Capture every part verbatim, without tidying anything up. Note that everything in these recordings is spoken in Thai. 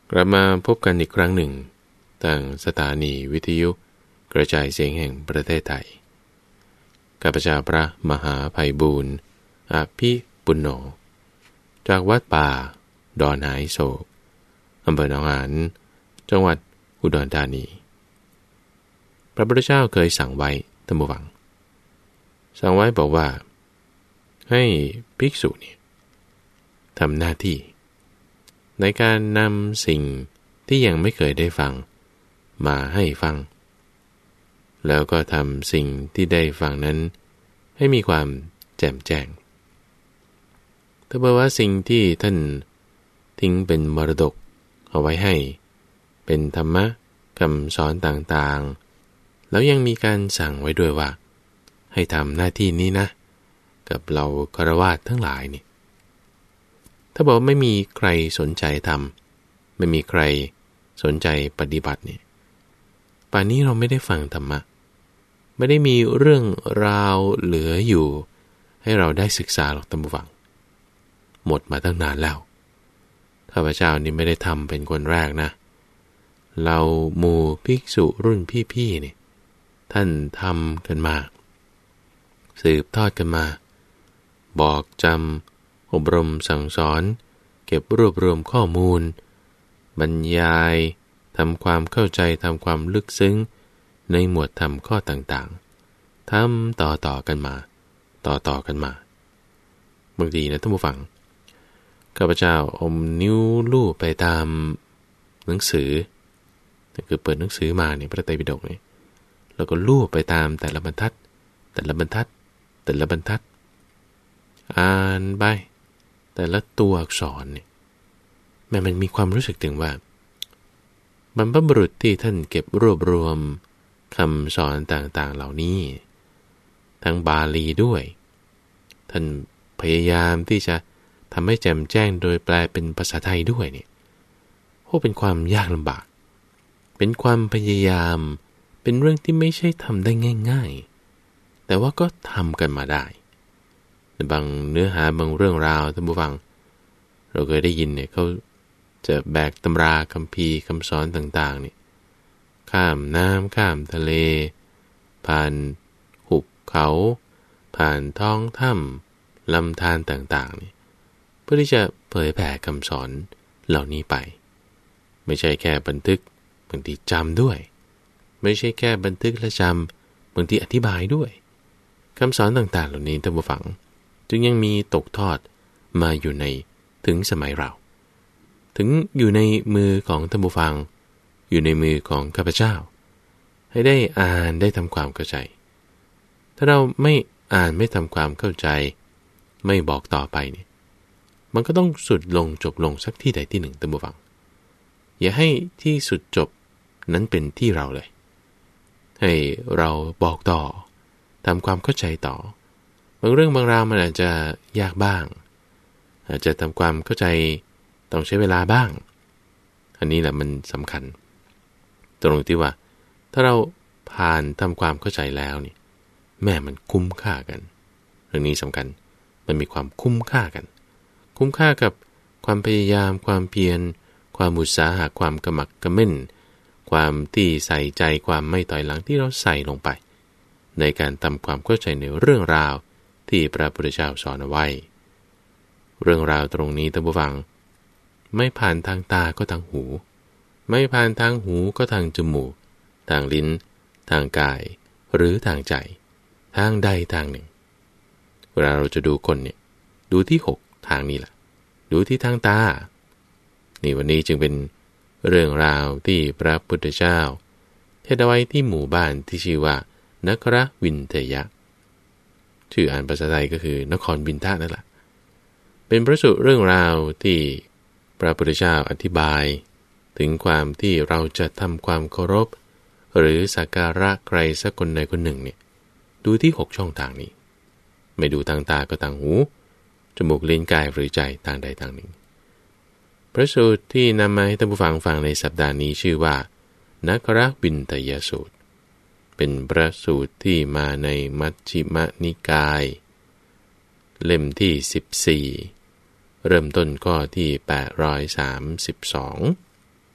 กลับมาพบกันอีกครั้งหนึ่งทางสถานีวิทยุกระจายเสียงแห่งประเทศไทยข้าพเจ้าพระมหาไพบูลย์อภิปุณโญจากวัดป่าดอนหายโศกอำเภอหนองหานจังหวัดอุดรธานีพระพุทธเจ้าเคยสั่งไว้ท่านผู้ฟังสั่งไว้บอกว่าให้ภิกษุนี่ทำหน้าที่ในการนำสิ่งที่ยังไม่เคยได้ฟังมาให้ฟังแล้วก็ทำสิ่งที่ได้ฟังนั้นให้มีความแจ่มแจ้งถ้าบอกว่าสิ่งที่ท่านทิ้งเป็นมรดกเอาไว้ให้เป็นธรรมะคำสอนต่างๆแล้วยังมีการสั่งไว้ด้วยว่าให้ทำหน้าที่นี้นะกับเราฆราวาสทั้งหลายนี่ถ้าบอกไม่มีใครสนใจทำไม่มีใครสนใจปฏิบัติเนี่ยป่านนี้เราไม่ได้ฟังธรรมะไม่ได้มีเรื่องราวเหลืออยู่ให้เราได้ศึกษาหรอกท่านผู้ฟังหมดมาตั้งนานแล้วข้าพเจ้านี่ไม่ได้ทำเป็นคนแรกนะเราหมู่ภิกษุรุ่นพี่ๆนี่ท่านทำกันมาสืบทอดกันมาบอกจำอบรมสั่งสอนเก็บรวบรวมข้อมูลบรรยายทำความเข้าใจทำความลึกซึ้งในหมวดธรรมข้อต่างๆทำต่อๆกันมาต่อๆกันมาบางทีนะท่านผู้ฟังข้าพเจ้าอมนิ้วลูบไปตามหนังสือคือเปิดหนังสือมาเนี่ยพระไตรปิฎกเนี่ยแล้วก็ลูบไปตามแต่ละบรรทัดแต่ละบรรทัดแต่ละบรรทัดอ่านไปแต่ละตัวอักษรเนี่ยแม้มันมีความรู้สึกถึงว่าบรรพบุรุษที่ท่านเก็บรวบรวมคำสอนต่างๆเหล่านี้ทั้งบาลีด้วยท่านพยายามที่จะทำให้แจ่มแจ้งโดยแปลเป็นภาษาไทยด้วยเนี่ยโอ้เป็นความยากลำบากเป็นความพยายามเป็นเรื่องที่ไม่ใช่ทำได้ง่ายๆแต่ว่าก็ทำกันมาได้ในบางเนื้อหาบางเรื่องราวท่านผู้ฟังเราเคยได้ยินเนี่ยเขาจะแบกตำราคัมภีร์คำสอนต่างๆเนี่ยข้ามน้ำข้ามทะเลผ่านหุบเขาผ่านท้องถ้ำลำธารต่างๆนี่เพื่อที่จะเผยแผ่คำสอนเหล่านี้ไปไม่ใช่แค่บันทึกบางทีจำด้วยไม่ใช่แค่บันทึกและจำบางทีอธิบายด้วยคำสอนต่างๆเหล่านี้ท่านผู้ฟังจึงยังมีตกทอดมาอยู่ในถึงสมัยเราถึงอยู่ในมือของท่านผู้ฟังอยู่ในมือของข้าพเจ้าให้ได้อ่านได้ทำความเข้าใจถ้าเราไม่อ่านไม่ทำความเข้าใจไม่บอกต่อไปเนี่ยมันก็ต้องสุดลงจบลงสักที่ใดที่หนึ่งท่านผู้ฟังอย่าให้ที่สุดจบนั้นเป็นที่เราเลยให้เราบอกต่อทำความเข้าใจต่อบางเรื่องบางราวมันอาจจะยากบ้างอาจจะทำความเข้าใจต้องใช้เวลาบ้างอันนี้แหละมันสำคัญตรงที่ว่าถ้าเราผ่านทำความเข้าใจแล้วนี่แม่มันคุ้มค่ากันเรื่องนี้สำคัญมันมีความคุ้มค่ากันคุ้มค่ากับความพยายามความเพียรความอุตสาหะความกระหมักกระเม่นความที่ใส่ใจความไม่ถอยหลังที่เราใส่ลงไปในการทำความเข้าใจในเรื่องราวที่พระพุทธเจ้าสอนเอาไว้เรื่องราวตรงนี้ท่านผู้ฟังไม่ผ่านทางตาก็ทางหูไม่ผ่านทางหูก็ทางจมูกทางลิ้นทางกายหรือทางใจทางใดทางหนึ่งเวลาเราจะดูคนเนี่ยดูที่หกทางนี้แหละดูที่ทางตานี่วันนี้จึงเป็นเรื่องราวที่พระพุทธเจ้าเทศน์ไว้ที่หมู่บ้านที่ชื่อว่านครวินเทยะชื่ออ่านภาษาไทยก็คือนครบินทะนั่นแหละเป็นพระสูตรเรื่องราวที่พระพุทธเจ้าอธิบายถึงความที่เราจะทำความเคารพหรือสักการะใครสักคนใดคนหนึ่งเนี่ยดูที่หกช่องทางนี้ไม่ดูทางตาก็ทางหูจมูกลิ้นกายหรือใจทางใดทางหนึ่งพระสูตรที่นำมาให้ท่านผู้ฟังฟังในสัปดาห์นี้ชื่อว่านครวินทยสูตรเป็นพระสูตรที่มาในมัชฌิมนิกายเล่มที่สิบสี่เริ่มต้นข้อที่แปดร้อยสามสิบสอง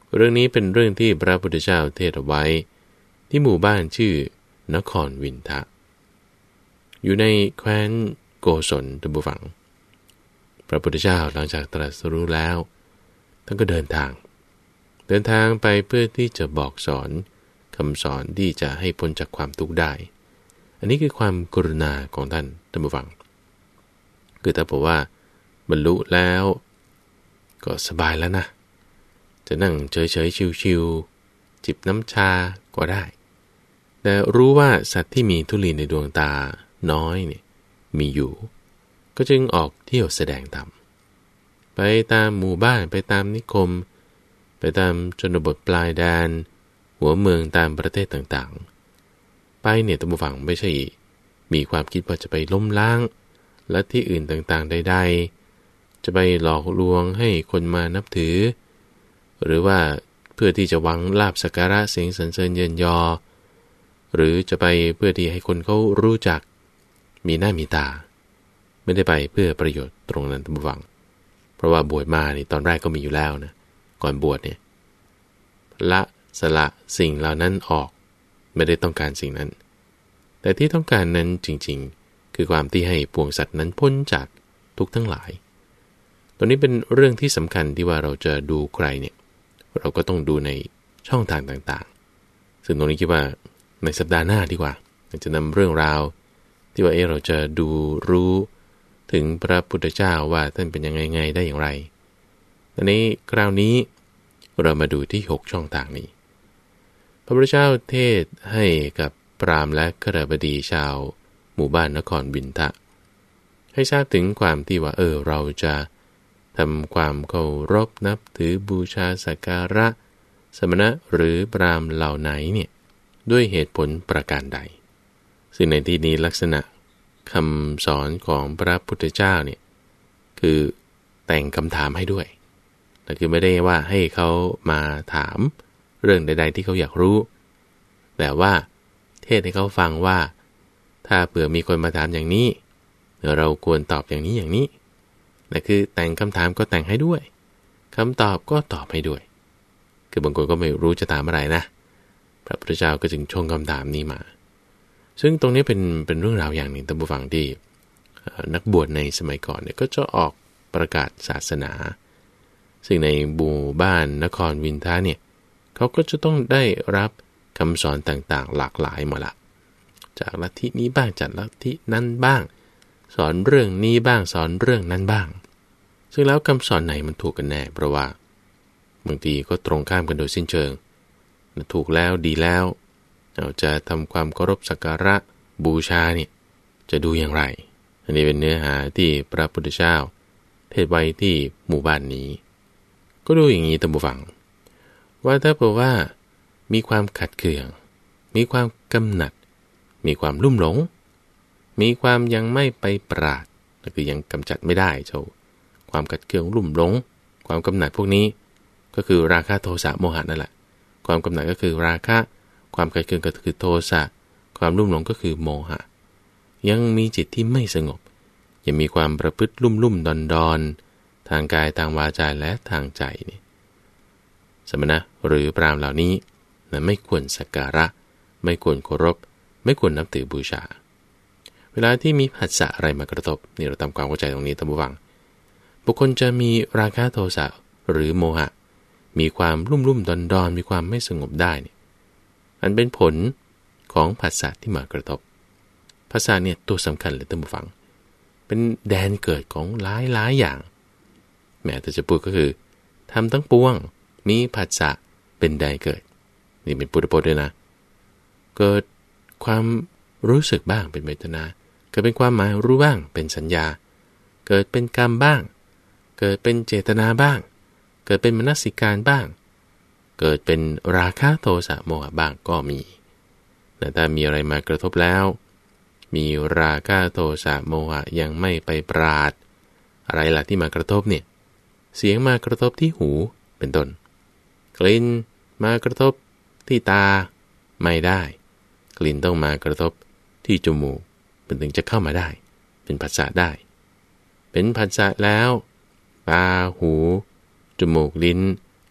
เรื่องนี้เป็นเรื่องที่พระพุทธเจ้าเทศไว้ที่หมู่บ้านชื่อนครวินทะอยู่ในแคว้นโกศลท่านผู้ฟังพระพุทธเจ้าหลังจากตรัสรู้แล้วท่านก็เดินทางเดินทางไปเพื่อที่จะบอกสอนคำสอนที่จะให้พ้นจากความทุกข์ได้อันนี้คือความกรุณาของท่านท่านผู้ฟังคือถ้าบอกว่าบรรลุแล้วก็สบายแล้วนะจะนั่งเฉยๆชิวๆจิบน้ำชาก็ได้แต่รู้ว่าสัตว์ที่มีธุลีในดวงตาน้อยเนี่ยมีอยู่ก็จึงออกเที่ยวแสดงธรรมไปตามหมู่บ้านไปตามนิคมไปตามชนบทปลายแดนหัวเมืองตามประเทศต่างๆไปเนี่ยท่านผู้ฟังไม่ใช่มีความคิดว่าจะไปล้มล้างและที่อื่นต่างๆใดๆจะไปหลอกลวงให้คนมานับถือหรือว่าเพื่อที่จะหวังลาภสักการะเสียงสรรเสริญเยินยอหรือจะไปเพื่อที่ให้คนเขารู้จักมีหน้ามีตาไม่ได้ไปเพื่อประโยชน์ตรงนั้นท่านผู้ฟังเพราะว่าบวชมานี่ตอนแรกก็มีอยู่แล้วนะก่อนบวชเนี่ยละสละสิ่งเหล่านั้นออกไม่ได้ต้องการสิ่งนั้นแต่ที่ต้องการนั้นจริงๆคือความที่ให้ปวงสัตว์นั้นพ้นจากทุกข์ทั้งหลายตัวนี้เป็นเรื่องที่สำคัญที่ว่าเราจะดูใครเนี่ยเราก็ต้องดูในช่องทางต่างๆซึ่งตรงนี้คิดว่าในสัปดาห์หน้าดีกว่าจะนำเรื่องราวที่ว่าเออเราจะดูรู้ถึงพระพุทธเจ้าว่าท่านเป็นยังไงไงได้อย่างไรตอนนี้คราวนี้เรามาดูที่หกช่องทางนี้พระพุทธเจ้าเทศให้กับพราหมณ์และขฤบดีชาวหมู่บ้านนครวินทะให้ทราบถึงความที่ว่าเออเราจะทำความเคารพนับถือบูชาสักการะสมณะหรือพราหมณ์เหล่าไหนเนี่ยด้วยเหตุผลประการใดซึ่งในที่นี้ลักษณะคำสอนของพระพุทธเจ้าเนี่ยคือแต่งคำถามให้ด้วยแต่คือไม่ได้ว่าให้เขามาถามเรื่องใดๆที่เขาอยากรู้แต่ว่าเทศให้เขาฟังว่าถ้าเผื่อมีคนมาถามอย่างนี้เราควรตอบอย่างนี้อย่างนี้นั่นคือแต่งคำถามก็แต่งให้ด้วยคำตอบก็ตอบให้ด้วยคือบางคนก็ไม่รู้จะถามอะไรนะพระพุทธเจ้าก็จึงชงคำถามนี้มาซึ่งตรงนี้เป็นเป็นเรื่องราวอย่างหนึ่งท่านผู้ฟังที่นักบวชในสมัยก่อนเนี่ยก็จะออกประกาศศาสนาซึ่งในหมู่บ้านนครวินทะเนี่ยเขาก็จะต้องได้รับคำสอนต่างๆหลากหลายมาละจากลัทธินี้บ้างจากลัทธินั้นบ้างสอนเรื่องนี้บ้างสอนเรื่องนั้นบ้างซึ่งแล้วคำสอนไหนมันถูกกันแน่เพราะว่าบางทีก็ตรงข้ามกันโดยสิ้นเชิงถูกแล้วดีแล้วเราจะทำความเคารพสักการะบูชาเนี่ยจะดูอย่างไรอันนี้เป็นเนื้อหาที่พระพุทธเจ้าเทศไว้ที่หมู่บ้านนี้ก็ดูอย่างนี้ท่านผู้ฟังว่าถ้าเผื่อว่ามีความขัดเคืองมีความกำหนัดมีความลุ่มหลงมีความยังไม่ไปปราดก็คือยังกำจัดไม่ได้เจ้าความขัดเคืองลุ่มหลงความกำหนัดพวกนี้ก็คือราคะโทสะโมหะนั่นแหละความกำหนัดก็คือราคะความขัดเคืองก็คือโทสะความลุ่มหลงก็คือโมหะยังมีจิตที่ไม่สงบยังมีความประพฤติลุ่มลุ่มดอนดอนทางกายทางวาจาและทางใจนี่สมณะหรือพราหมณ์เหล่านี้นะไม่ควรสักการะไม่ควรเคารพไม่ควรนับถือบูชาเวลาที่มีผัสสะอะไรมากระทบนี่เราทำความเข้าใจตรงนี้ท่านผู้ฟังบุคคลจะมีราคะโทสะหรือโมหะมีความลุ่มลุ่มดอนดอนมีความไม่สงบได้เนี่ยอันเป็นผลของผัสสะที่มากระทบผัสสะเนี่ยตัวสำคัญเลยท่านผู้ฟังเป็นแดนเกิดของหลายหลายอย่างแม้แต่จะพูดก็คือทำทั้งปวงมีผัสสะเป็นแดนเกิดนี่เป็นพุทธพจน์ด้วยนะเกิดความรู้สึกบ้างเป็นเวทนาเกิดเป็นความหมายรู้บ้างเป็นสัญญาเกิดเป็นกรรมบ้างเกิดเป็นเจตนาบ้างเกิดเป็นมนสิการบ้างเกิดเป็นราคะโทสะโมหะบ้างก็มีแต่ถ้ามีอะไรมากระทบแล้วมีราคะโทสะโมหะยังไม่ไปปราดอะไรล่ะที่มากระทบเนี่ยเสียงมากระทบที่หูเป็นต้นกลิ่นมากระทบที่ตาไม่ได้กลิ่นต้องมากระทบที่จมูกเป็นถึงจะเข้ามาได้เป็นผัสสะได้เป็นผัสสะแล้วตาหูจมูกลิ้น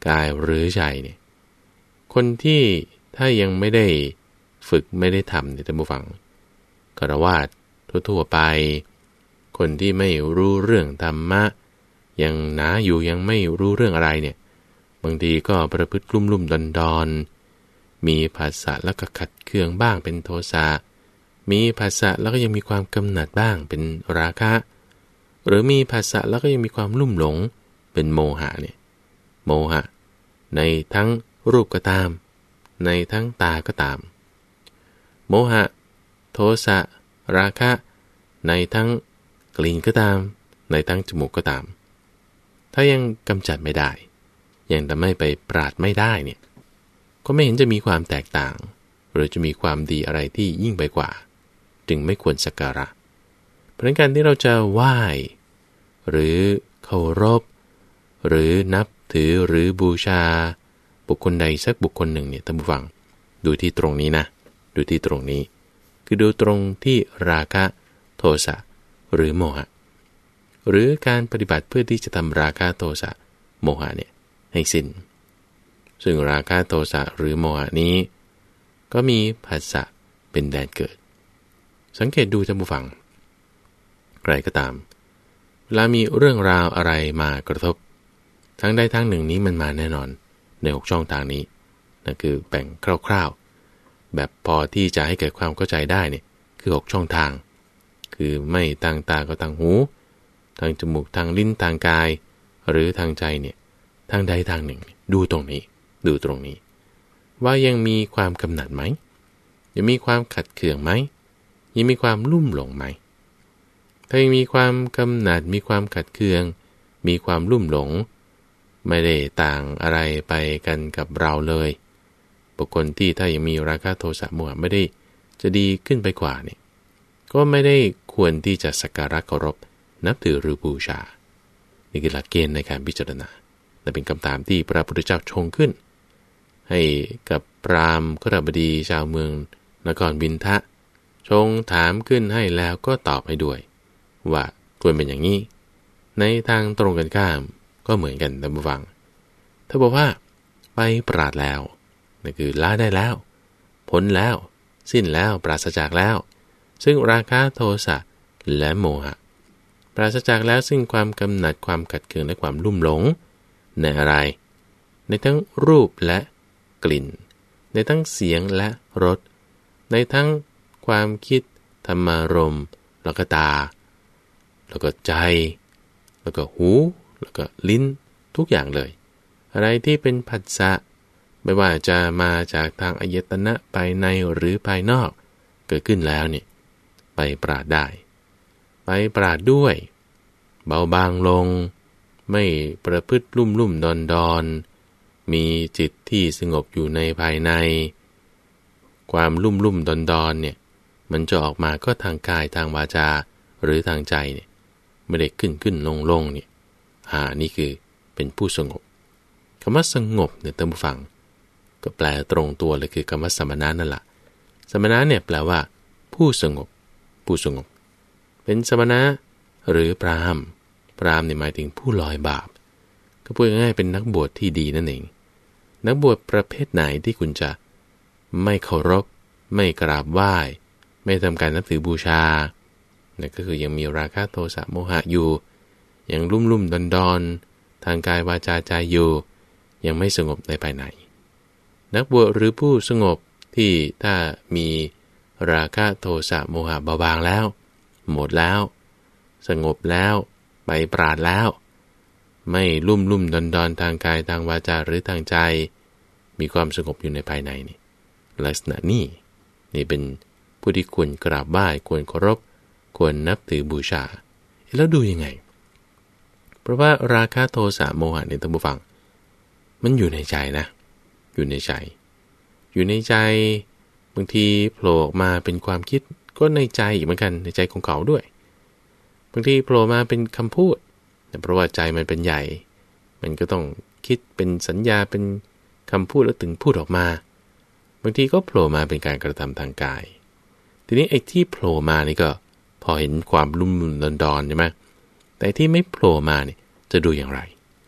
กายหรือใจเนี่ยคนที่ถ้ายังไม่ได้ฝึกไม่ได้ทำเนี่ยท่านผู้ฟังฆราวาสทั่วๆไปคนที่ไม่รู้เรื่องธรรมะยังหนาอยู่ยังไม่รู้เรื่องอะไรเนี่ยบางทีก็ประพฤติกลุ่มลุ่มดอนดอนมีภาษาแล้วก็ขัดเคืองบ้างเป็นโทสะมีภาษาแล้วก็ยังมีความกำหนัดบ้างเป็นราคะหรือมีภาษาแล้วก็ยังมีความลุ่มหลงเป็นโมหะเนี่ยโมหะในทั้งรูปก็ตามในทั้งตาก็ตามโมหะโทสะราคะในทั้งกลิ่นก็ตามในทั้งจมูกก็ตามถ้ายังกำจัดไม่ได้ยังทำให้ไปปราดไม่ได้เนี่ยก็ไม่เห็นจะมีความแตกต่างหรือจะมีความดีอะไรที่ยิ่งไปกว่าจึงไม่ควรสักการะเพราะการที่เราจะไหว้หรือเคารพหรือนับถือหรือบูชาบุคคลใดสักบุคคลหนึ่งเนี่ยท่านผู้ฟังดูที่ตรงนี้นะดูที่ตรงนี้คือดูตรงที่ราคะโทสะหรือโมหะหรือการปฏิบัติเพื่อที่จะทำราคะโทสะโมหะเนี่ยให้สิ้นซึ่งราคะโทสะหรือโมหะนี้ก็มีผัสสะเป็นแดนเกิดสังเกตดูท่านผู้ฟังใครก็ตามเวลามีเรื่องราวอะไรมากระทบทั้งใดทั้งหนึ่งนี้มันมาแน่นอนในหกช่องทางนี้นั่นคือแบ่งคร่าวๆแบบพอที่จะให้เกิดความเข้าใจได้เนี่ยคือหกช่องทางคือไม่ทางตาก็ทางหูทางจมูกทางลิ้นทางกายหรือทางใจเนี่ยทางใดทางหนึ่งดูตรงนี้ดูตรงนี้ว่ายังมีความกำหนัดไหมยังมีความขัดเคืองไหมยังมีความลุ่มหลงไหมถ้ายังมีความกำหนัดมีความขัดเคืองมีความลุ่มหลงไม่ได้ต่างอะไรไปกันกับเราเลยบุคคลที่ถ้ายังมีราคะโทสะโมหะไม่ได้จะดีขึ้นไปกว่าเนี่ยก็ไม่ได้ควรที่จะสักการะเคารพนับถือหรือบูชานี่คือหลักเกณฑ์ในการพิจารณาและเป็นคำถามที่พระพุทธเจ้าชงขึ้นให้กับพราหมณ์ขหบดีชาวเมืองนครวินทะชงถามขึ้นให้แล้วก็ตอบให้ด้วยว่าควรเป็นอย่างนี้ในทางตรงกันข้ามก็เหมือนกันท่านผู้ฟังถ้าบอกว่าไปปราดแล้วนั่นคือละได้แล้วพ้นแล้วสิ้นแล้วปราศจากแล้วซึ่งราคะโทสะและโมหะปราศจากแล้วซึ่งความกำหนัดความขัดเคืองและความลุ่มหลงในอะไรในทั้งรูปและกลิ่นในทั้งเสียงและรสในทั้งความคิดธรรมารมณ์แล้วก็ตาแล้วก็ใจแล้วก็หูแล้วก็ลิ้นทุกอย่างเลยอะไรที่เป็นผัสสะไม่ว่าจะมาจากทางอายตนะภายในหรือภายนอกเกิดขึ้นแล้วเนี่ยไปปราดได้ไปปราดด้วยเบาบางลงไม่ประพฤติลุ่มลุ่มดอนดอนมีจิตที่สงบอยู่ในภายในความลุ่มลุ่มดอนดอนเนี่ยมันจะออกมาก็ทางกายทางวาจาหรือทางใจเนี่ยไม่ได้ขึ้นขึ้นลงลงเนี่ยอ่านี่คือเป็นผู้สงบคำว่าสงบเนี่ยท่านผู้ฟังก็แปลตรงตัวเลยคือคำว่าสมณะนั่นแหละสมณะเนี่ยแปลว่าผู้สงบผู้สงบเป็นสมณะหรือพราหมณ์พราหมณ์เนี่ยหมายถึงผู้ลอยบาปก็พูดง่ายๆเป็นนักบวชที่ดีนั่นเองนักบวชประเภทไหนที่คุณจะไม่เคารพไม่กราบไหว้ไม่ทำการนับถือบูชานั่นก็คือยังมีราคะโทสะโมหะอยู่ยังลุ่มลุ่มดอนดอนทางกายวาจาใจอยู่ยังไม่สงบในภายในนักบวชหรือผู้สงบที่ถ้ามีราคะโทสะโมหะเบาบางแล้วหมดแล้วสงบแล้วไปปราดแล้วไม่ลุ่มลุ่มดอนดอนทางกายทางวาจาหรือทางใจมีความสงบอยู่ในภายในนี่ลักษณะนี้นี่เป็นผู้ที่ควรกราบไหว้ควรเคารพควรนับถือบูชาแล้วดูยังไงเพราะว่าราคะโทสะโมหะในท่านผู้ฟังมันอยู่ในใจนะอยู่ในใจอยู่ในใจบางทีโผล่ออกมาเป็นความคิดก็ในใจอีกเหมือนกันในใจของเขาด้วยบางทีโผล่มาเป็นคำพูดแต่เพราะว่าใจมันเป็นใหญ่มันก็ต้องคิดเป็นสัญญาเป็นคำพูดแล้วถึงพูดออกมาบางทีก็โผล่มาเป็นการกระทำทางกายทีนี้ไอ้ที่โผล่มานี่ก็พอเห็นความลุ่มดอนดอนใช่ไหมแต่ที่ไม่โผล่มาเนี่ยจะดูอย่างไร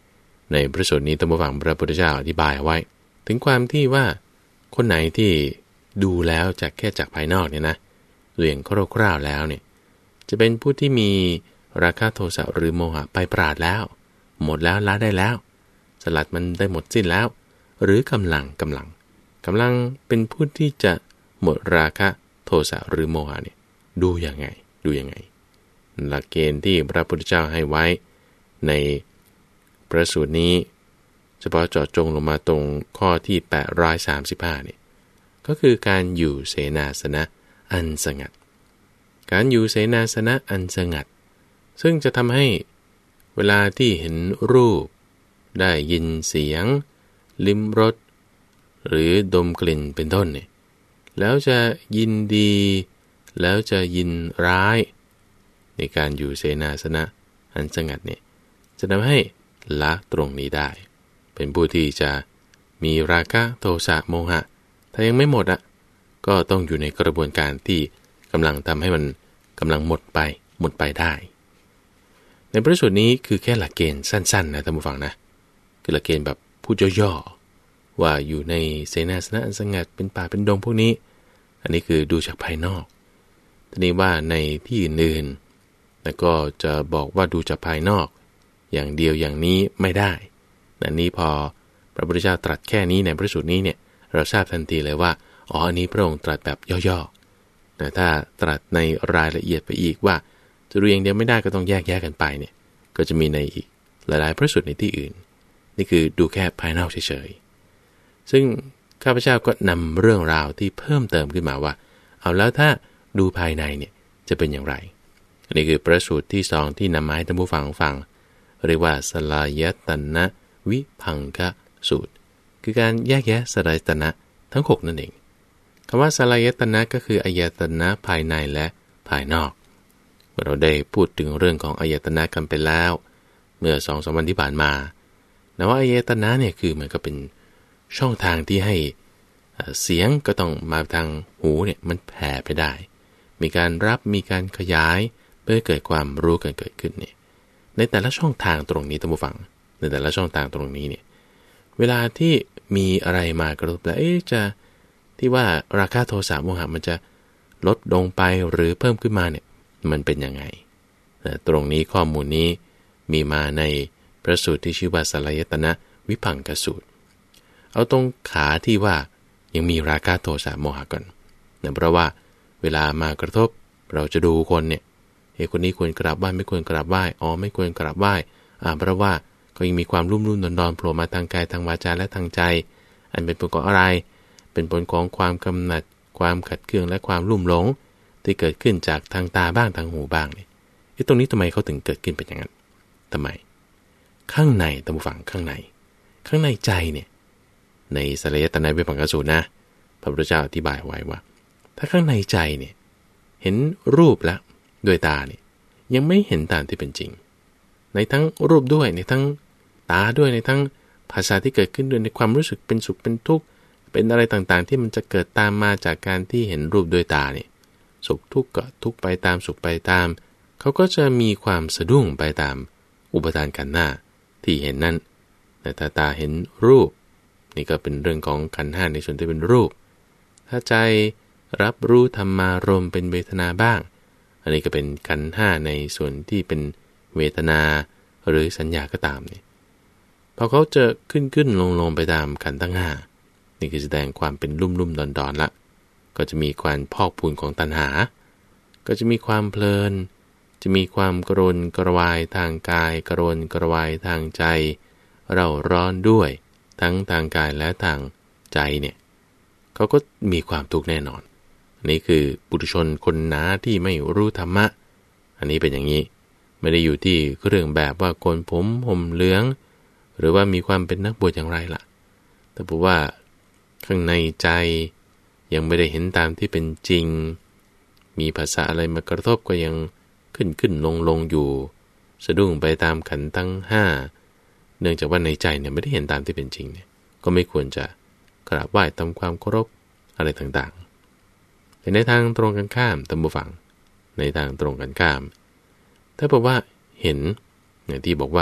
ในพระสูตรนี้ท่านผู้ฟังพระพุทธเจ้าอธิบายไว้ถึงความที่ว่าคนไหนที่ดูแล้วจากแค่จากภายนอกเนี่ยนะเรื่องคร่าวๆแล้วเนี่ยจะเป็นผู้ที่มีราคะโทสะหรือโมหะไปปราดแล้วหมดแล้วละได้แล้วสลัดมันได้หมดสิ้นแล้วหรือกำลังกำลังกำลังเป็นผู้ที่จะหมดราคะโทสะหรือโมหะเนี่ยดูยังไงดูยังไงหลักเกณฑ์ที่พระพุทธเจ้าให้ไว้ในพระสูตรนี้เฉพาะเจาะจงลงมาตรงข้อที่แปดร้อยสามสิบห้าเนี่ยก็คือการอยู่เสนาสนะอันสงัดการอยู่เสนาสนะอันสงัดซึ่งจะทำให้เวลาที่เห็นรูปได้ยินเสียงลิ้มรสหรือดมกลิ่นเป็นต้นเนี่ยแล้วจะยินดีแล้วจะยินร้ายในการอยู่เสนาสนะอันสงัดเนี่ยจะทำให้ละตรงนี้ได้เป็นผู้ที่จะมีราคะโทสะโมหะถ้ายังไม่หมดอ่ะก็ต้องอยู่ในกระบวนการที่กำลังทำให้มันกำลังหมดไปหมดไปได้ในพระสูตรนี้คือแค่หลักเกณฑ์สั้นๆนะท่านผู้ฟังนะคือหลักเกณฑ์แบบพูดย่อๆว่าอยู่ในเสนาสนะอันสงัดเป็นป่าเป็นดงพวกนี้อันนี้คือดูจากภายนอกทีนี้ว่าในที่อื่นๆแล้วก็จะบอกว่าดูจากภายนอกอย่างเดียวอย่างนี้ไม่ได้อันนี้พอพระพุทธเจ้าตรัสแค่นี้ในพระสูตรนี้เนี่ยเราทราบทันทีเลยว่าอ๋ออันนี้พระองค์ตรัสแบบย่อๆแต่ถ้าตรัสในรายละเอียดไปอีกว่าจะดูอย่างเดียวไม่ได้ก็ต้องแยกแยกกันไปเนี่ยก็จะมีในอีกหลายๆพระสูตรในที่อื่นนี่คือดูแค่ภายนอกเฉยๆซึ่งข้าพเจ้าก็นำเรื่องราวที่เพิ่มเติมขึ้นมาว่าเอาแล้วถ้าดูภายในเนี่ยจะเป็นอย่างไรอันนี้คือพระสูตรที่สองที่นำมาให้ท่านผู้ฟังฟังเรียกว่าสลายตนะวิภังคสูตรคือการแยกแยะสลายตนะทั้งหกนั่นเองคำว่าสลายตนะก็คืออายตนะภายในและภายนอกเราได้พูดถึงเรื่องของอายตนะกันไปแล้วเมื่อสองสามวันที่ผ่านมาแต่ว่าอายตนะเนี่ยคือมันก็เป็นช่องทางที่ให้เสียงก็ต้องมาทางหูเนี่ยมันแผ่ไปได้มีการรับมีการขยายเพื่อเกิดความรู้กันเกิดขึ้นเนี่ยในแต่ละช่องทางตรงนี้ท่านผู้ฟังในแต่ละช่องทางตรงนี้เนี่ยเวลาที่มีอะไรมากระทบแล้วเอ๊ะจะที่ว่าราคะโทสะโมหะมันจะลดลงไปหรือเพิ่มขึ้นมาเนี่ยมันเป็นยังไงตรงนี้ข้อมูลนี้มีมาในพระสูตรที่ชื่อว่าสลายตนะวิภังคสูตรเอาตรงขาที่ว่ายังมีราคะโทสะโมหะก่อนนะเพราะว่าเวลามากระทบเราจะดูคนเนี่ยเฮ้ยคนนี้ควรกราบไหว้ไม่ควรกราบไหว้อ๋อไม่ควรกราบไหว้อ่าเพราะว่าก็ยังมีความรุ่มรุ่มดอนดอนโผล่มาทางกายทางวาจาและทางใจอันเป็นผลของอะไรเป็นผลของความกำหนัดความขัดเคืองและความลุ่มหลงที่เกิดขึ้นจากทางตาบ้างทางหูบ้างเนี่ยไอ้ตรงนี้ทำไมเขาถึงเกิดขึ้นเป็นอย่างนั้นทำไมข้างในตามฝั่งข้างในข้างในใจเนี่ยในสลายตนะวิภังคสูตรนะพระพุทธเจ้าอธิบายไว้ว่าถ้าข้างในใจเนี่ยเห็นรูปแล้วด้วยตาเนี่ยยังไม่เห็นตามที่เป็นจริงในทั้งรูปด้วยในทั้งตาด้วยในทั้งภาษาที่เกิดขึ้นด้วยในความรู้สึกเป็นสุขเป็นทุกข์เป็นอะไรต่างๆที่มันจะเกิดตามมาจากการที่เห็นรูปด้วยตาเนี่ยสุขทุกข์ก็ทุกข์ไปตามสุขไปตามเขาก็จะมีความสะดุ้งไปตามอุปทานขันธ์หน้าที่เห็นนั่นแต่ตาตาเห็นรูปนี่ก็เป็นเรื่องของขันธ์ห้าในส่วนที่เป็นรูปถ้าใจรับรู้ธรรมารมณ์เป็นเวทนาบ้างอันนี้ก็เป็นขันธ์ห้าในส่วนที่เป็นเวทนาหรือสัญญาก็ตามเนี่ยพอเขาจะขึ้นขึ้นลงลงไปตามขันธ์ทั้งห้านี่คือแสดงความเป็นลุ่มลุ่มดอนดอนละก็จะมีความพอกพูนของตัณหาก็จะมีความเพลินจะมีความกรนกระวายทางกายกรนกระวายทางใจเราร้อนด้วยทั้งทางกายและทางใจเนี่ยเขาก็มีความทุกข์แน่นอนนี่คือปุถุชนคนหนาที่ไม่รู้ธรรมะอันนี้เป็นอย่างนี้ไม่ได้อยู่ที่เรื่องแบบว่าโกนผมห่มเหลืองหรือว่ามีความเป็นนักบวชอย่างไรล่ะแต่บอกว่าข้างในใจยังไม่ได้เห็นตามที่เป็นจริงมีภาษาอะไรมากระทบก็ยังขึ้นขึ้นลงลงอยู่สะดุ้งไปตามขันธ์ทั้งห้าเนื่องจากว่าในใจเนี่ยไม่ได้เห็นตามที่เป็นจริงเนี่ยก็ไม่ควรจะกราบไหว้ทำความเคารพอะไรต่างๆแต่ในทางตรงกันข้ามตามบุฟังในทางตรงกันข้ามถ้าบอกว่าเห็นอย่างที่บอกว่า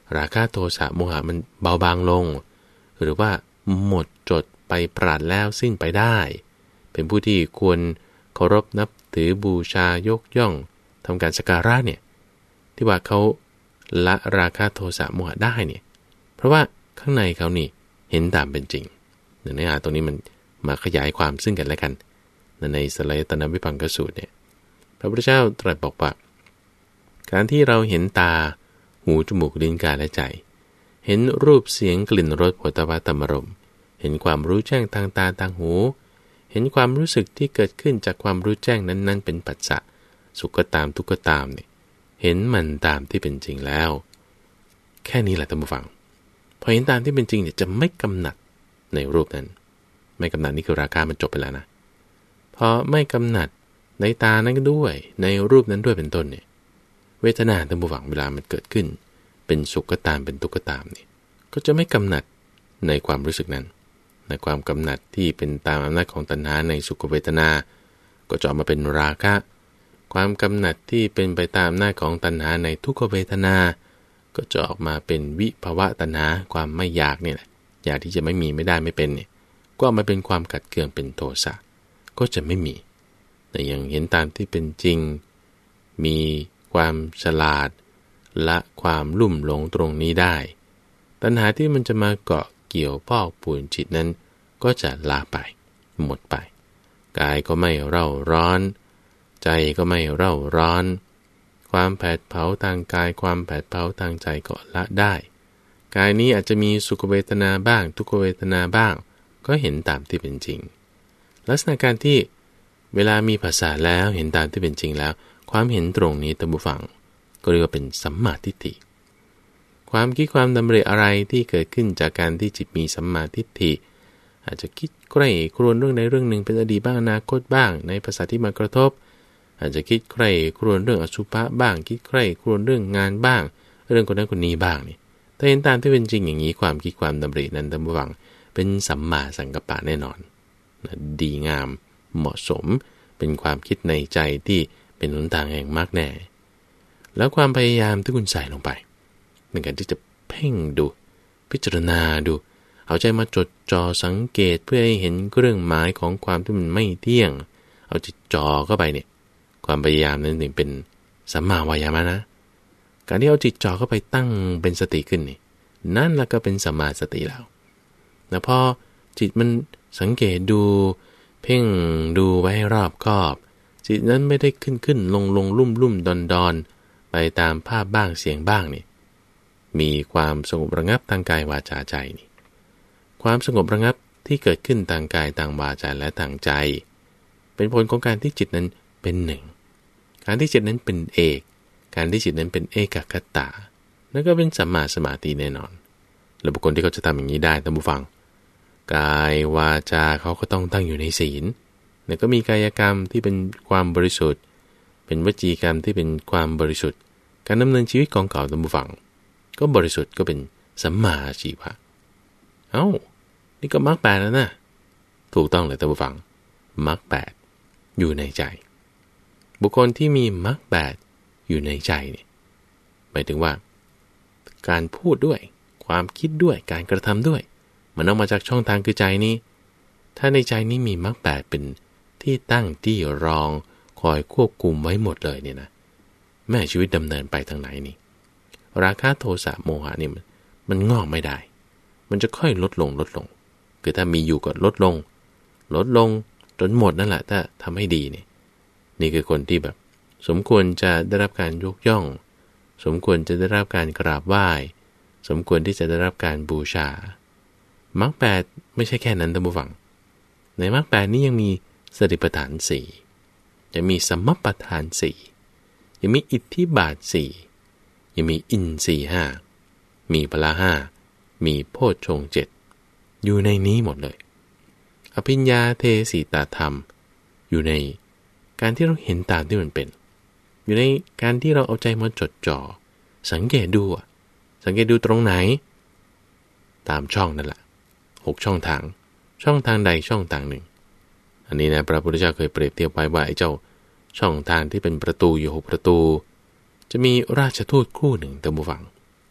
ราคะโทสะโมหะมันเบาบางลงหรือว่าหมดจดไปปราดแล้วสิ้นไปได้เป็นผู้ที่ควรเคารพนับถือบูชายกย่องทำการสักการะเนี่ยที่ว่าเขาละราคะโทสะโมหะได้เนี่ยเพราะว่าข้างในเขานี่เห็นตามเป็นจริงเนื้อหาตรงนี้มันมาขยายความซึ่งกันและกันในสลายตนะวิปังกสูตรเนี่ยพระพุทธเจ้าตรัสบอกว่าการที่เราเห็นตาหูจมูกลิ้นกายและใจเห็นรูปเสียงกลิ่นรสโผฏฐัพพะธรรมารมณ์เห็นความรู้แจ้งทางตาทางหูเห็นความรู้สึกที่เกิดขึ้นจากความรู้แจ้งนั้นๆเป็นปัจจะสุขก็ตามทุกข์ก็ตามเนี่ยเห็นมันตามที่เป็นจริงแล้วแค่นี้แหละท่านผู้ฟังพอเห็นตามที่เป็นจริงเนี่ยจะไม่กำหนัดในรูปนั้นไม่กำหนัดนี่คือราคะมันจบไปแล้วนะพอไม่กำหนัดในตานั้นก็ด้วยในรูปนั้นด้วยเป็นต้นเนี่ยเวทนาท่านผู้ฟังเวลามันเกิดขึ้นเป็นสุขก็ตามเป็นทุกข์ก็ตามเนี่ยก็จะไม่กำหนัดในความรู้สึกนั้นในความกำหนัดที่เป็นตามอำนาจของตัณหาในสุขเวทนาก็จะออกมาเป็นราคะความกำหนัดที่เป็นไปตามอำนาจของตัณหาในทุกขเวทนาก็จะออกมาเป็นวิภวะตัณหาความไม่อยากเนี่ยแหละอยากที่จะไม่มีไม่ได้ไม่เป็นเนี่ยก็ออกมาเป็นความขัดเคืองเป็นโทสะก็จะไม่มีแต่ยังเห็นตามที่เป็นจริงมีความฉลาดละความลุ่มหลงตรงนี้ได้ตัณหาที่มันจะมาเกาะเกี่ยวพอกปูนจิตนั้นก็จะลาไปหมดไปกายก็ไม่เร่าร้อนใจก็ไม่เร่าร้อนความแผดเผาทางกายความแผดเผาทางใจก็ละได้กายนี้อาจจะมีสุขเวทนาบ้างทุกขเวทนาบ้างก็เห็นตามที่เป็นจริงลักษณะการที่เวลามีภาษาแล้วเห็นตามที่เป็นจริงแล้วความเห็นตรงนี้ท่านผู้ฟังก็เรียกว่าเป็นสัมมาทิฏฐิความคิดความดำริอะไรที่เกิดขึ้นจากการที่จิตมีสัมมาทิฏฐิอาจจะคิดใกล้ครวญเรื่องใดเรื่องหนึ่งเป็นอดีตบ้างอนาคตบ้างในภาษาที่มากระทบอาจจะคิดใกล้ครวญเรื่องอสุภะบ้างคิดใกล้ครวญเรื่องงานบ้างเรื่องคนนั้นคนนี้บ้างนี่ถ้าเห็นตามที่เป็นจริงอย่างนี้ความคิดความดำรินั้นท่านผู้ฟังเป็นสัมมาสังกัปปะแน่นอนดีงามเหมาะสมเป็นความคิดในใจที่เป็นหนทางแห่งมรรคแน่แล้วความพยายามที่คุณใส่ลงไปในการที่จะเพ่งดูพิจารณาดูเอาใจมาจดจ่อสังเกตเพื่อให้เห็นเครื่องหมายของความที่มันไม่เที่ยงเอาจิตจ่อเข้าไปเนี่ยความพยายามนั้นถึงเป็นสัมมาวายามะนะการที่เอาจิตจ่อเข้าไปตั้งเป็นสติขึ้นนี่นั่นแหละก็เป็นสัมมาสติแล้วแล้วพอจิตมันสังเกตดูเพ่งดูไว้ให้รอบคอบจิตนั้นไม่ได้ขึ้นขึ้นลงลงลุ่มลุ่มดอนดอนไปตามภาพบ้างเสียงบ้างนี่มีความสงบระงับทางกายวาจาใจนี่ความสงบระงับที่เกิดขึ้นทางกายทางวาจาและทางใจเป็นผลของการที่จิตนั้นเป็นหนึ่งการที่จิตนั้นเป็นเอกการที่จิตนั้นเป็นเอกคตานั่นก็เป็นสัมมาสมาธิแน่นอนแล้วบุคคลที่เขาจะทำอย่างนี้ได้ท่านผู้ฟังกายวาจาเขาก็ต้องตั้งอยู่ในศีลแล้วก็มีกายกรรมที่เป็นความบริสุทธิ์เป็นวจีกรรมที่เป็นความบริสุทธิ์การดำเนินชีวิตของเขาท่านผู้ฟังก็บริสุทธิ์ก็เป็นสัมมาอาชีวะเอ้านี่ก็มรรคแปดแล้วนะถูกต้องเลยท่านผู้ฟังมรรคแปดอยู่ในใจบุคคลที่มีมรรคแปดอยู่ในใจเนี่ยหมายถึงว่าการพูดด้วยความคิดด้วยการกระทำด้วยมันออกมาจากช่องทางคือใจนี้ถ้าในใจนี้มีมรรคแปดเป็นที่ตั้งที่รองคอยควบคุมไว้หมดเลยเนี่ยนะแม้ชีวิตดำเนินไปทางไหนนี่ราคะโทสะโมหะนี่มันมันงอกไม่ได้มันจะค่อยลดลงลดลงคือถ้ามีอยู่ก็ลดลงลดลงจนหมดนั่นแหละถ้าทำให้ดีเนี่ยนี่คือคนที่แบบสมควรจะได้รับการยกย่องสมควรจะได้รับการกราบไหว้สมควรที่จะได้รับการบูชามรรคแปดไม่ใช่แค่นั้นท่านผู้ฟังในมรรคแปดนี้ยังมีสติปัฏฐานสี่ยังมีสัมมัปปทานสี่ยังมีอิทธิบาทสี่ยังมีอินทรีย์ห้ามีพละห้ามีโพชฌงค์เจ็ดอยู่ในนี้หมดเลยอภิญญาเทสีตธรรมอยู่ในการที่เราเห็นตามที่มันเป็นอยู่ในการที่เราเอาใจมาจดจ่อสังเกตดูสังเกตดูตรงไหนตามช่องนั่นแหละหกช่องทางช่องทางใดช่องทางหนึ่งอันนี้นะพระพุทธเจ้าเคยเปรียบเทียบไว้ว่าไอ้เจ้าช่องทางที่เป็นประตูอยู่หกประตูจะมีราชทูตคู่หนึ่งตามผู้ฟัง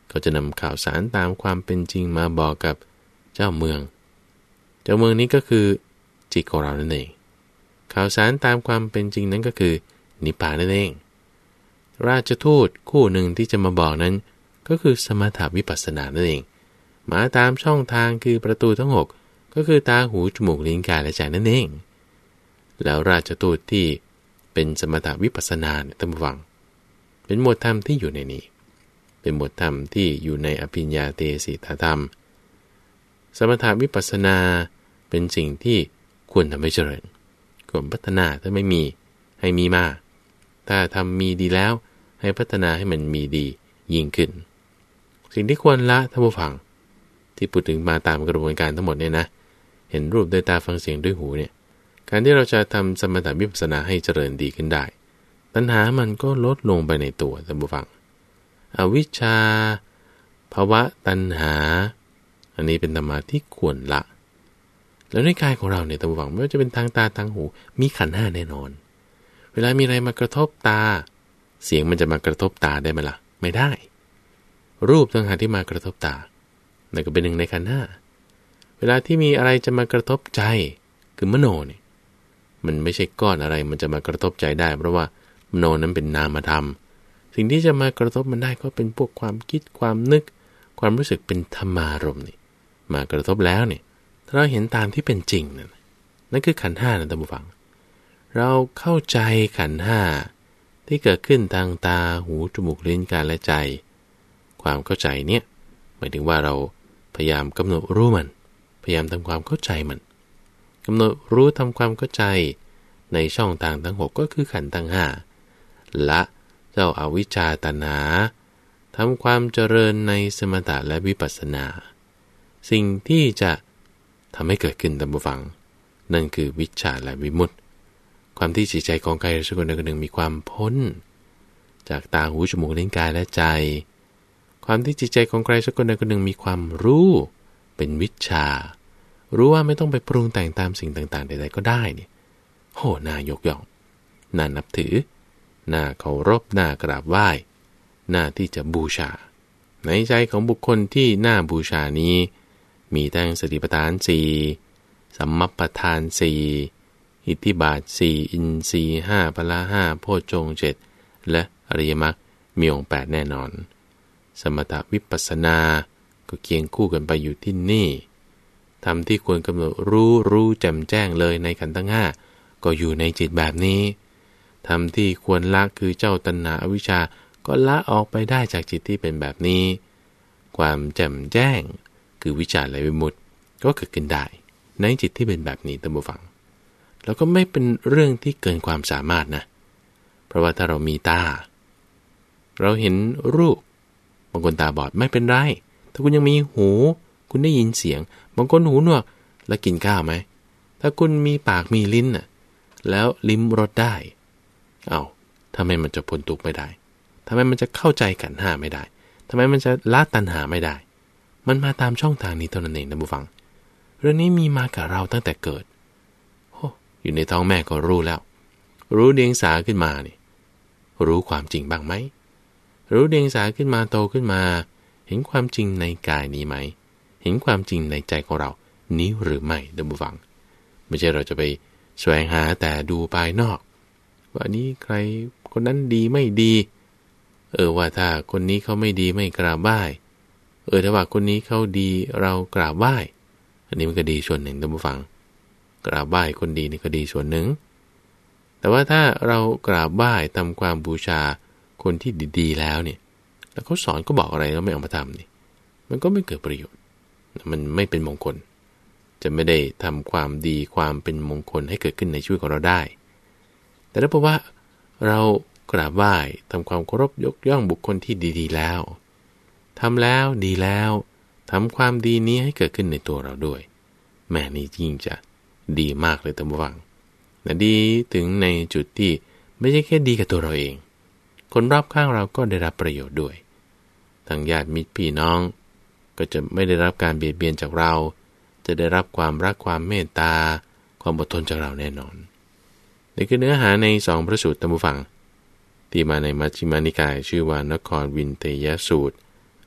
เขาจะนำข่าวสารตามความเป็นจริงมาบอกกับเจ้าเมืองเจ้าเมืองนี้ก็คือจิตของเรานั่นเองข่าวสารตามความเป็นจริงนั้นก็คือนิพพานนั่นเองราชทูตคู่หนึ่งที่จะมาบอกนั้นก็คือสมถวิปัสสนานั่นเองมาตามช่องทางคือประตูทั้งหกก็คือตาหูจมูกลิ้นกายและใจนั่นเองแล้วราชทูตที่เป็นสมถวิปัสสนาเนี่ยท่านผู้ฟังเป็นหมวดธรรมที่อยู่ในนี้เป็นหมวดธรรมที่อยู่ในอภิญญาเตสิทธรรมสมถวิปัสสนาเป็นสิ่งที่ควรทำให้เจริญควรพัฒนาถ้าไม่มีให้มีมากถ้าทำมีดีแล้วให้พัฒนาให้มันมีดียิ่งขึ้นสิ่งที่ควรละท่านผู้ฟังที่พูดถึงมาตามกระบวนการทั้งหมดเนี่ยนะเห็นรูปด้วยตาฟังเสียงด้วยหูเนี่ยการที่เราจะทำสมถวิปัสสนาให้เจริญดีขึ้นได้ตัณหามันก็ลดลงไปในตัวท่านผู้ฟังอวิชชาภาวะตัณหาอันนี้เป็นธรรมะที่ควรละแล้วในกายของเราเนี่ยท่านผู้ฟังไม่ว่าจะเป็นทางตาทางหูมีขันธ์ห้าแน่นอนเวลามีอะไรมากระทบตาเสียงมันจะมากระทบตาได้ไหมล่ะไม่ได้รูปต่างหากที่มากระทบตานั่นก็เป็นหนึ่งในขันธ์ห้าเวลาที่มีอะไรจะมากระทบใจคือมโนเนี่ยมันไม่ใช่ก้อนอะไรมันจะมากระทบใจได้เพราะว่ามโนนั้นเป็นนามธรรมสิ่งที่จะมากระทบมันได้ก็เป็นพวกความคิดความนึกความรู้สึกเป็นธรรมารมณ์นี่มากระทบแล้วเนี่ยถ้าเราเห็นตามที่เป็นจริงนั่นนั่นคือขันธ์ห้านะท่านผู้ฟังเราเข้าใจขันธ์ห้าที่เกิดขึ้นทางตาหูจมูกลิ้นกายและใจความเข้าใจเนี่ยหมายถึงว่าเราพยายามกำหนดรู้มันพยายามทำความเข้าใจมันกำหนดรู้ทำความเข้าใจในช่องทางทั้งหกก็คือขันธ์ทั้งห้าละเจ้าอาวิชชาตัณหาทำความเจริญในสมถะและวิปัสสนาสิ่งที่จะทำให้เกิดขึ้นตามผู้ฟังนั่นคือวิชชาและวิมุตติความที่จิตใจของใครสักคนใดคนหนึ่งมีความพ้นจากตาหูจมูกลิ้นกายและใจความที่จิตใจของใครสักคนใดคนหนึ่งมีความรู้เป็นวิชชารู้ว่าไม่ต้องไปปรุงแต่งตามสิ่งต่างๆใดๆก็ได้เนี่ยโหน่ายกย่องน่านับถือน่าเคารพน่ากราบไหว้น่าที่จะบูชาในใจของบุคคลที่น่าบูชานี้มีทั้งสติปัฏฐานสี่สัมมัปปทานสี่อิทธิบาทสี่อินทรีย์ห้าพละห้าโพชฌงค์เจ็ดและอริยมรรคมีองค์แปดแน่นอนสมถวิปัสสนาก็เคียงคู่กันไปอยู่ที่นี่ธรรมที่ควรกำหนดรู้รู้แจ่มแจ้งเลยในขันธ์ทั้งห้าก็อยู่ในจิตแบบนี้ธรรมที่ควรละคือเจ้าตัณหาอวิชชาก็ละออกไปได้จากจิตที่เป็นแบบนี้ความแจ่มแจ้งคือวิชาและวิมุตติก็เกิดขึ้นได้ในจิตที่เป็นแบบนี้ท่านผู้ฟังแล้วก็ไม่เป็นเรื่องที่เกินความสามารถนะเพราะว่าถ้าเรามีตาเราเห็นรูปบางคนตาบอดไม่เป็นไรถ้าคุณยังมีหูคุณได้ยินเสียงบางคนหูหนวกแล้วกินข้าวไหมถ้าคุณมีปากมีลิ้นน่ะแล้วลิ้มรสได้เอาทำไมมันจะพ้นทุกข์ไม่ได้ทำไมมันจะเข้าใจขันธ์ห้าไม่ได้ทำไมมันจะละตัณหาไม่ได้มันมาตามช่องทางนี้เท่านั้นเองนะผู้ฟังเรื่องนี้มีมากับเราตั้งแต่เกิดโอ้อยู่ในท้องแม่ก็รู้แล้วรู้เดียงสาขึ้นมานี่รู้ความจริงบ้างไหมรู้เดียงสาขึ้นมาโตขึ้นมาเห็นความจริงในกายนี้ไหมเห็นความจริงในใจของเรานี้หรือไม่ท่านผู้ฟังไม่ใช่เราจะไปแสวงหาแต่ดูภายนอกว่านี้ใครคนนั้นดีไม่ดีเออว่าถ้าคนนี้เขาไม่ดีไม่กราบไหว้เออถ้าว่าคนนี้เขาดีเรากราบไหว้อันนี้มันก็ดีส่วนหนึ่งท่านผู้ฟังกราบไหว้คนดีนี่ก็ดีส่วนหนึ่งแต่ว่าถ้าเรากราบไหว้ทำความบูชาคนที่ดีๆแล้วเนี่ยแล้วเขาสอนก็บอกอะไรแล้วไม่เอามาทำนี่มันก็ไม่เกิดประโยชน์มันไม่เป็นมงคลจะไม่ได้ทำความดีความเป็นมงคลให้เกิดขึ้นในชีวิตของเราได้แต่ถ้าเพราะว่าเรากราบไหว้ทำความเคารพยกย่องบุคคลที่ดีๆแล้วทำแล้วดีแล้วทำความดีนี้ให้เกิดขึ้นในตัวเราด้วยแม่นี่ยิ่งจะดีมากเลยท่านผู้ฟังและดีถึงในจุดที่ไม่ใช่แค่ดีกับตัวเราเองคนรอบข้างเราก็ได้รับประโยชน์ด้วยทั้งญาติมิตรพี่น้องก็จะไม่ได้รับการเบียดเบียนจากเราจะได้รับความรักความเมตตาความอดทนจากเราแน่นอนนี่คือเนื้อหาในสองพระสูตรท่านผู้ฟังที่มาในมัชฌิมานิกายชื่อว่านครวินเทยสูตร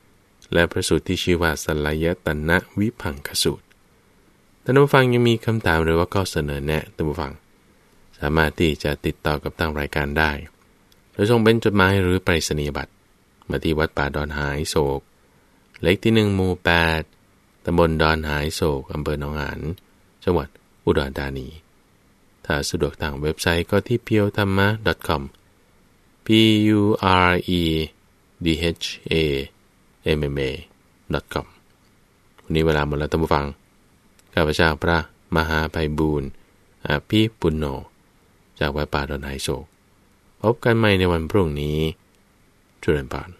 และพระสูตรที่ชื่อว่าสัลลยตนะวิภังคสูตรท่านผู้ฟังยังมีคำถามหรือว่าข้อเสนอแนะท่านผู้ฟังสามารถที่จะติดต่อกับทางรายการได้โดยส่งเป็นจดหมายหรือไปรษณียบัตรมาที่วัดป่าดอนหายโศกเลขที่หนึ่งหมู่แปดตำบลดอนหายโศกอำเภอหนองหานจังหวัดอุดรธานีถ้าสะดวกทางเว็บไซต์ก็ที่ เพียวธรรมะ ดอท คอม p u r e d h a m m a ดอท คอม วันนี้เวลาหมดแล้วท่านผู้ฟังข้าพเจ้าพระมหาไพบูลย์อภิปุณโญจากวัดป่าดอนหายโศกพบกันใหม่ในวันพรุ่งนี้เจริญพร